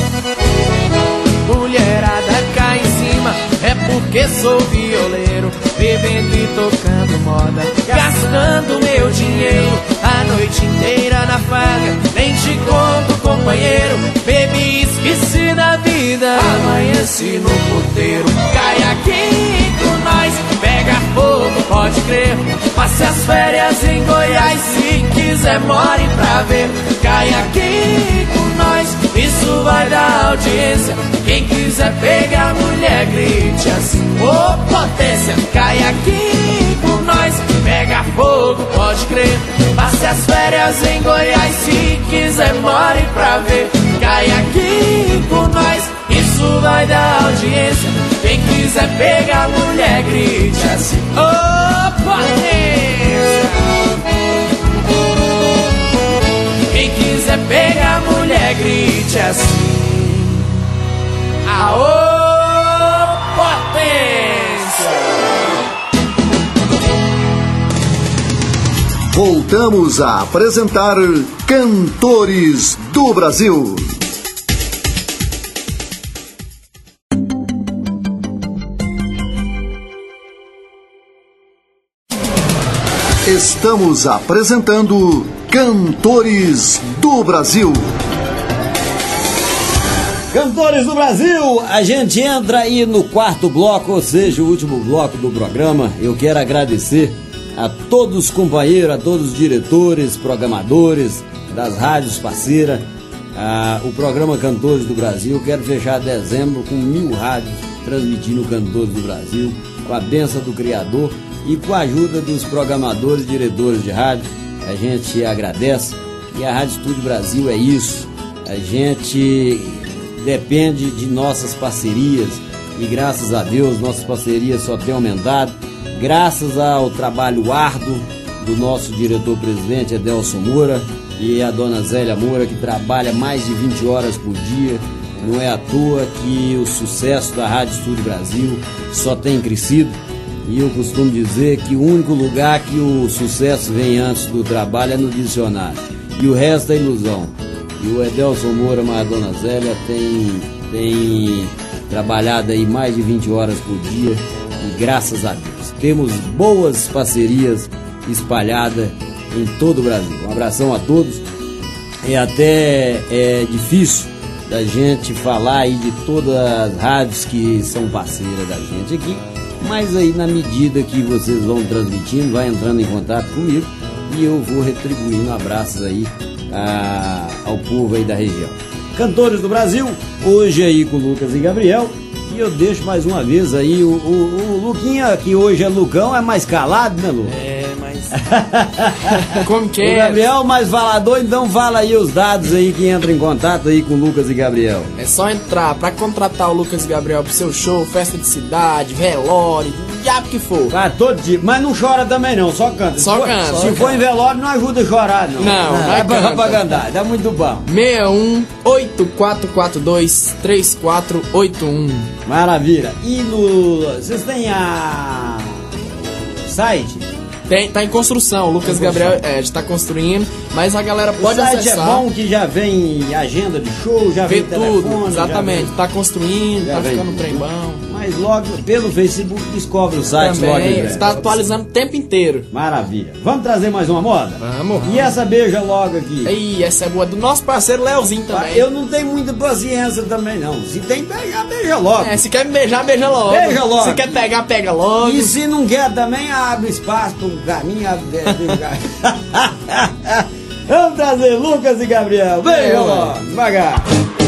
Mulherada cai em cima, é porque sou violeiro. bebendo e tocando moda, gastando meu dinheiro a noite inteira na farra. Nem te conto, companheiro, bebi e esqueci da vida. Amanheci no puteiro, cai aqui com nós, pega fogo, pode crer. Passe as férias em Goiás, se quiser more pra ver. Cai aqui com nós, isso vai dar audiência. Quem quiser pegar mulher, grite assim, ô potência. Cai aqui com nós, pega fogo, pode crer. Passe as férias em Goiás, se quiser more pra ver. Cai aqui com nós, isso vai dar audiência. Quem quiser pegar mulher, grite assim, ô potência. Quem quiser pegar mulher, grite assim, aô potência. Voltamos a apresentar Cantores do Brasil. Estamos apresentando Cantores do Brasil. Cantores do Brasil, a gente entra aí no quarto bloco, ou seja, o último bloco do programa. Eu quero agradecer a todos os companheiros, a todos os diretores, programadores das rádios parceiras. Ah, o programa Cantores do Brasil, eu quero fechar dezembro com mil rádios transmitindo Cantores do Brasil, com a bênção do Criador e com a ajuda dos programadores e diretores de rádio. A gente agradece. E a Rádio Estúdio Brasil é isso. A gente depende de nossas parcerias e graças a Deus nossas parcerias só têm aumentado. Graças ao trabalho árduo do nosso diretor-presidente Edelson Moura e a dona Zélia Moura, que trabalha mais de vinte horas por dia. Não é à toa que o sucesso da Rádio Estúdio Brasil só tem crescido. E eu costumo dizer que o único lugar que o sucesso vem antes do trabalho é no dicionário. E o resto é ilusão. E o Edelson Moura, mais a dona Zélia, tem, tem trabalhado aí mais de vinte horas por dia. E graças a Deus, temos boas parcerias espalhadas em todo o Brasil. Um abração a todos. É até é difícil da gente falar aí de todas as rádios que são parceiras da gente aqui. Mas aí na medida que vocês vão transmitindo, vai entrando em contato comigo e eu vou retribuindo abraços aí a, ao povo aí da região. Cantores do Brasil, hoje aí com Lucas e Gabriel. E eu deixo mais uma vez aí o, o, o Luquinha, que hoje é Lucão, é mais calado, né, Lu? É, mas... Como que é? O Gabriel mais falador, então fala aí os dados aí que entra em contato aí com Lucas e Gabriel. É só entrar pra contratar o Lucas e Gabriel pro seu show, festa de cidade, velório, diabo que for. Ah, todo dia, mas não chora também não, só canta. Só se for, canta. Se só for canta. em velório, não ajuda a chorar não. Não, não é pra canta. propagandar, dá muito bom. seis um oito quatro quatro dois três quatro oito um. Maravilha. E no... vocês têm a... site? Tem, tá em construção, o Lucas Gabriel é, está construindo, mas a galera pode o site acessar. É bom que já vem agenda de show, já vê vem telefone, tudo, exatamente, já vem... tá construindo, já tá vem ficando um tudo. trem bom. Mas logo pelo Facebook descobre o site Também, logo em breve. está atualizando o tempo inteiro. Maravilha. Vamos trazer mais uma moda? Vamos. E essa beija logo aqui? E essa é boa, do nosso parceiro Leozinho também. Eu não tenho muita paciência também não. Se tem que beijar, beija logo. É, se quer me beijar, beija logo. Beija logo. Se quer pegar, pega logo. E se não quer também, abre espaço para um caminho. Abre... Vamos trazer Lucas e Gabriel. Beija logo, devagar.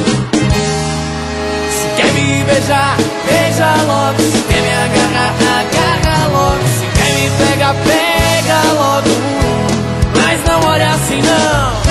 Se quer me beijar, beija logo. Se quer me agarrar, agarra logo. Se quer me pegar, pega logo. Mas não olha assim não.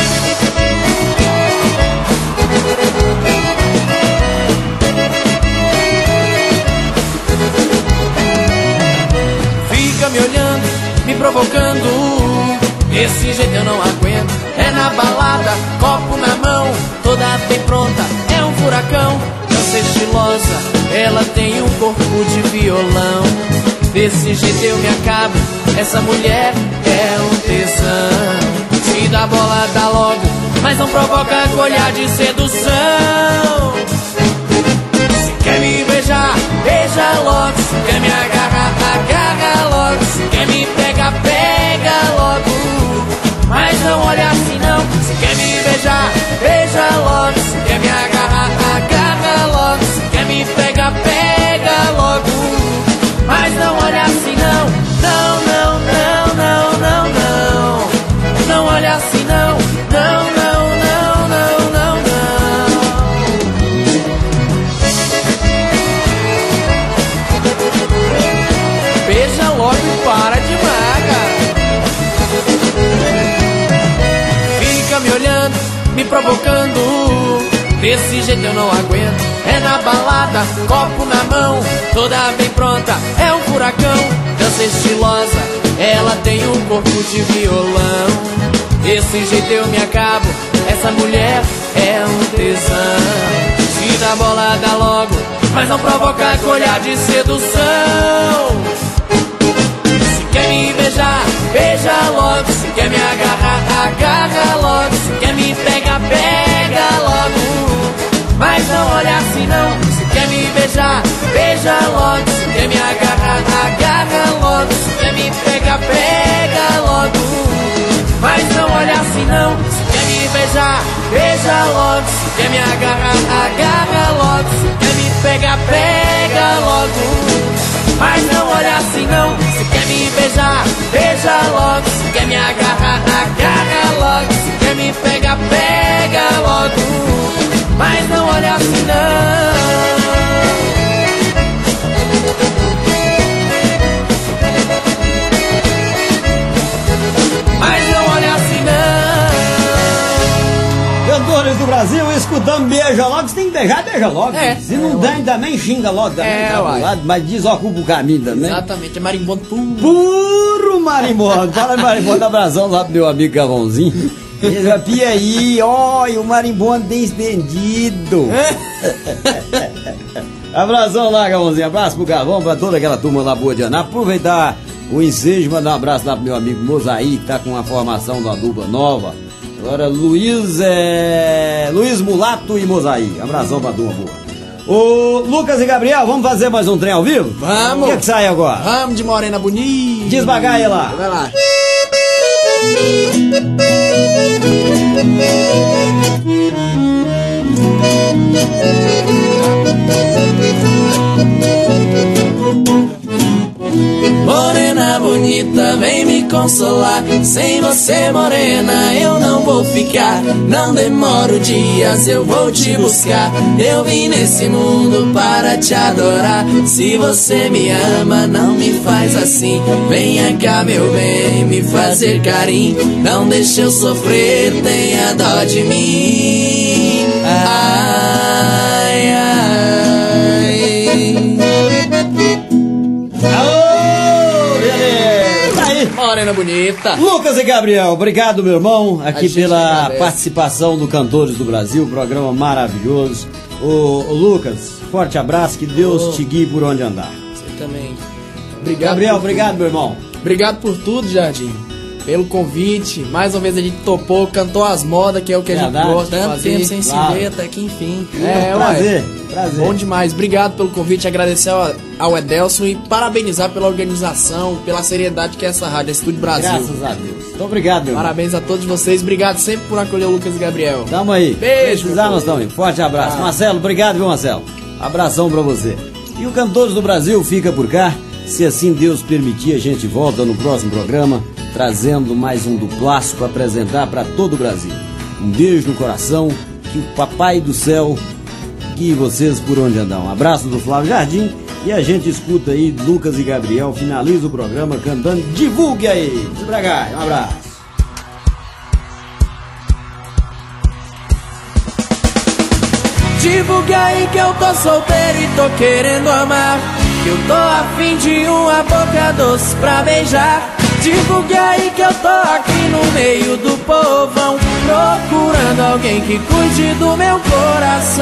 Fica me olhando, me provocando. Desse jeito eu não aguento. É na balada, copo na mão, toda bem pronta, é um furacão. Dança estilosa, ela tem um corpo de violão. Desse jeito eu me acabo, essa mulher é um tesão. Se dá bola, dá logo, mas não provoca com olhar de sedução. Se quer me beijar, beija logo. Se quer me agarrar, agarra beija logo e para de maga. Fica me olhando, me provocando, desse jeito eu não aguento. É na balada, copo na mão, toda bem pronta, é um furacão. Dança estilosa, ela tem um corpo de violão. Desse jeito eu me acabo, essa mulher é um tesão. Se dá bolada logo, mas não provoca com olhar de sedução. Se quer me beijar, beija logo. Se quer me agarrar, agarra logo. Se quer me pegar, pega logo. Mas não olha assim não. Se quer me beijar, beija logo. Se quer me agarrar, agarra logo. Se quer me pegar, pega logo. Mas não olha assim não. Se quer me beijar, beija logo. Se quer me agarrar, agarra logo. Se quer me pegar, pega logo. Mas não olha assim não. Se quer me beijar, beija logo. Se quer me agarrar, agarra logo. Se quer me pegar, pega logo. Mas não olha assim não. Mas não olha assim não. Cantores do Brasil, escutando beija logo. Se tem que beijar, beija logo. É. Se não É, dá, ainda nem xinga logo também, É, tá do uai. lado, mas desocupa o caminho também. Exatamente, é marimbondo puro. Puro marimbondo. Fala de marimbondo, abração lá pro meu amigo Gavãozinho. Ele vai, pia aí, ó, e o marimbondo tem estendido. Abração lá, Gavãozinho. Abraço pro Gavão, pra toda aquela turma lá boa de Anápolis. Aproveitar o ensejo, mandar um abraço lá pro meu amigo Mozaí, que tá com uma formação da dupla nova. Agora, Luiz, é... Luiz Mulato e Mozaí. Abração pra turma boa. Ô, Lucas e Gabriel, vamos fazer mais um trem ao vivo? Vamos. O que é que sai agora? Vamos de morena bonita. Desbagar aí lá. Vai lá. Morena bonita, vem me consolar. Sem você, morena, eu não vou ficar. Não demoro dias, eu vou te buscar. Eu vim nesse mundo para te adorar. Se você me ama, não me faz assim. Venha cá, meu bem, me fazer carinho. Não deixe eu sofrer, tenha dó de mim. Ai, ai. Morena bonita. Lucas e Gabriel, obrigado, meu irmão, aqui gente pela agradece. participação do Cantores do Brasil, programa maravilhoso. Ô, ô, Lucas, forte abraço, que Deus Ô. te guie por onde andar. Você também. Obrigado. Gabriel, por obrigado, tudo. meu irmão. Obrigado por tudo, Jardim. Pelo convite. Mais uma vez a gente topou, cantou as modas, que é o que a gente Verdade. gosta de Tanto fazer. tempo sem se Claro. ver, até que enfim. É, prazer, ué. prazer. Bom demais. Obrigado pelo convite, agradecer ao, ao Edelson e parabenizar pela organização, pela seriedade que é essa rádio, Estúdio Brasil. Graças a Deus. Muito obrigado, meu irmão. Parabéns a todos vocês. Obrigado sempre por acolher o Lucas e Gabriel. Tamo aí. Beijo, Precisar, meu nós estamos aí. Forte abraço. Ah. Marcelo, obrigado, viu, Marcelo? Abração pra você. E o Cantores do Brasil fica por cá. Se assim Deus permitir, a gente volta no próximo programa, trazendo mais um duplaço para apresentar para todo o Brasil. Um beijo no coração, que o Papai do Céu guie vocês por onde andar. Um abraço do Flávio Jardim e a gente escuta aí Lucas e Gabriel, finaliza o programa cantando Divulgue aí. Desbragai, um abraço. Divulgue aí que eu tô solteiro e tô querendo amar. Que eu tô afim de uma boca doce pra beijar. Divulgue aí que eu tô aqui no meio do povão, procurando alguém que cuide do meu coração.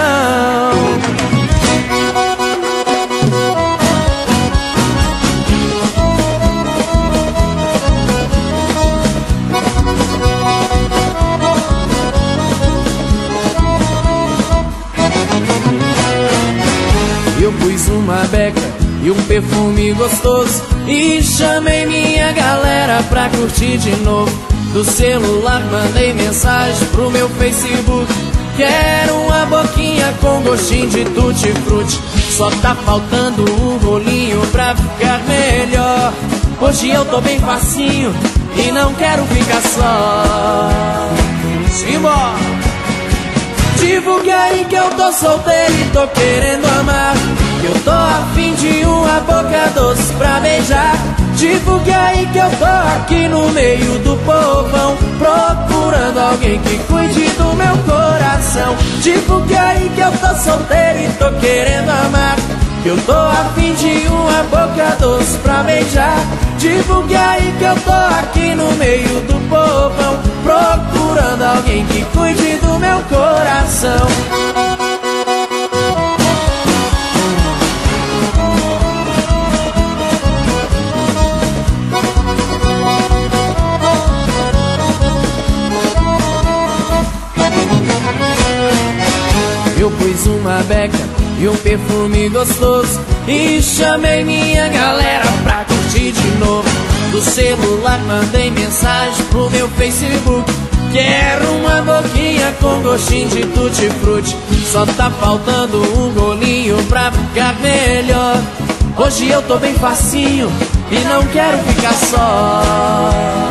Eu pus uma beca e um perfume gostoso e chamei minha galera pra curtir de novo. Do celular mandei mensagem pro meu Facebook. Quero uma boquinha com gostinho de tutti-frutti. Só tá faltando um rolinho pra ficar melhor. Hoje eu tô bem facinho e não quero ficar só. Simbora! Divulgue aí que eu tô solteiro e tô querendo amar. Eu tô a fim de uma boca doce pra beijar. Divulgue aí que eu tô aqui no meio do povão, procurando alguém que cuide do meu coração. Divulgue aí que eu tô solteiro e tô querendo amar. Eu tô a fim de uma boca doce pra beijar. Divulgue aí que eu tô aqui no meio do povão, procurando alguém que cuide do meu coração. Eu pus uma beca e um perfume gostoso e chamei minha galera pra curtir de novo. Do celular mandei mensagem pro meu Facebook: quero uma boquinha com gostinho de tutti-frutti. Só tá faltando um golinho pra ficar melhor. Hoje eu tô bem facinho e não quero ficar só.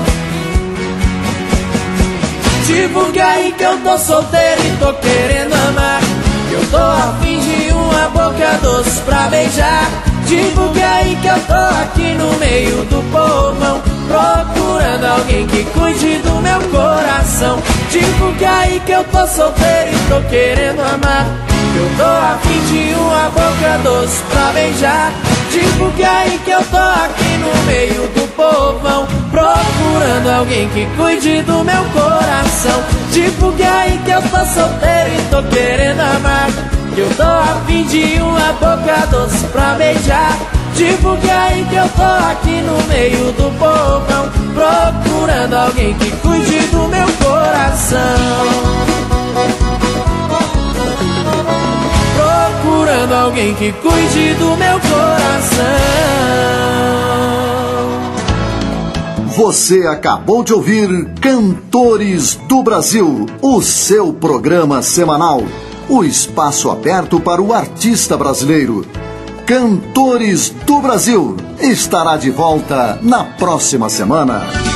Divulga aí que eu tô solteiro e tô querendo amar. Eu tô a fim de uma boca doce pra beijar. Divulga aí que eu tô aqui no meio do povão, procurando alguém que cuide do meu coração. Divulga aí que eu tô solteiro e tô querendo amar. Eu tô a fim de uma boca doce pra beijar. Divulga aí que eu tô aqui no meio do povão, procurando alguém que cuide do meu coração. Divulga aí que eu tô solteiro e tô querendo amar. Eu tô a fim de uma boca doce pra beijar. Divulga aí que eu tô aqui no meio do povão, procurando alguém que cuide do meu coração. Procurando alguém que cuide do meu coração. Você acabou de ouvir Cantores do Brasil, o seu programa semanal. O espaço aberto para o artista brasileiro. Cantores do Brasil estará de volta na próxima semana.